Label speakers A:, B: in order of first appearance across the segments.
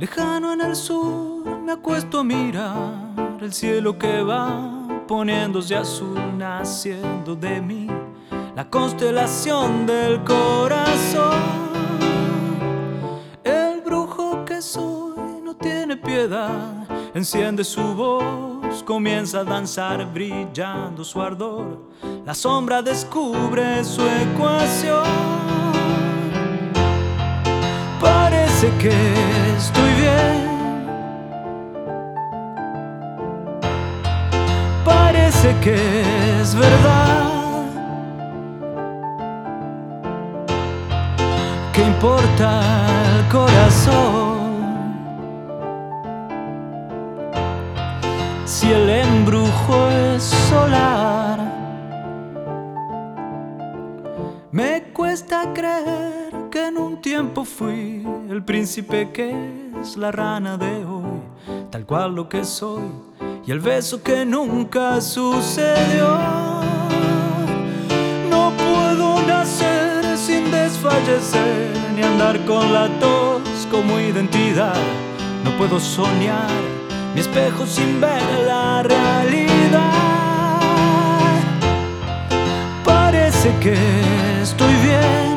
A: Lejano en el sur me acuesto a mirar el cielo que va poniéndose azul, naciendo de mí la constelación del corazón. El brujo que soy no tiene piedad, enciende su voz, comienza a danzar brillando su ardor. La sombra descubre su ecuación. Parece que estoy bien, parece que es verdad. ¿Qué importa el corazón? Si el embrujo es solar. Me cuesta creer que en un tiempo fui el príncipe que es la rana de hoy, tal cual lo que soy, y el beso que nunca sucedió. No puedo nacer sin desfallecer, ni andar con la tos como identidad. No puedo soñar mi espejo sin ver la realidad. Parece que estoy bien,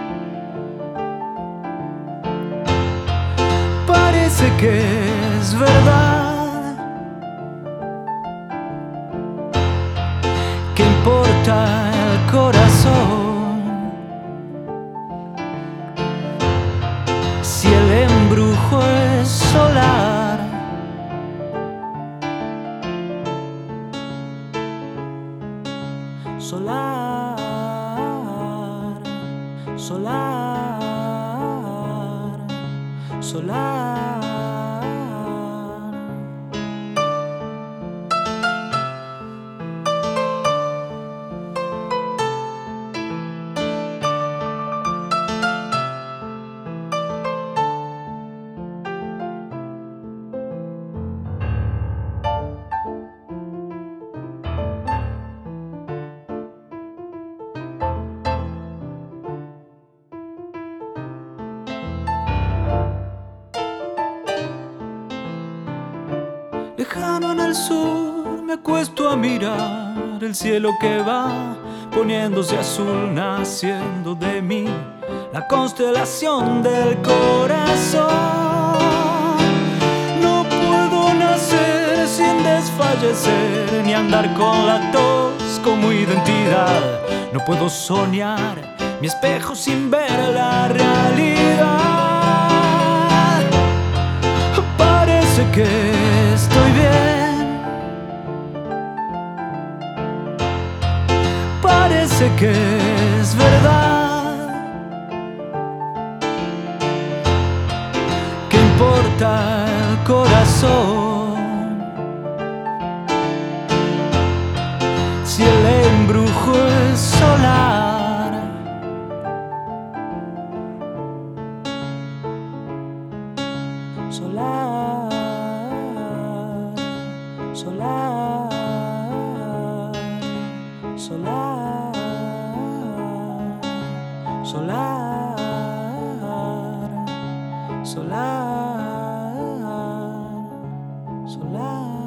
A: parece que es verdad. ¿Qué importa el corazón? Si el embrujo es solar. Solar, solar, solar. Lejano en el sur me acuesto a mirar el cielo que va poniéndose azul, naciendo de mí la constelación del corazón. No puedo nacer sin desfallecer, ni andar con la tos como identidad. No puedo soñar mi espejo sin ver la realidad. Parece que estoy bien, parece que es verdad. ¿Qué importa el corazón? Si el embrujo es solar. Solar, solar, solar, solar, solar, solar.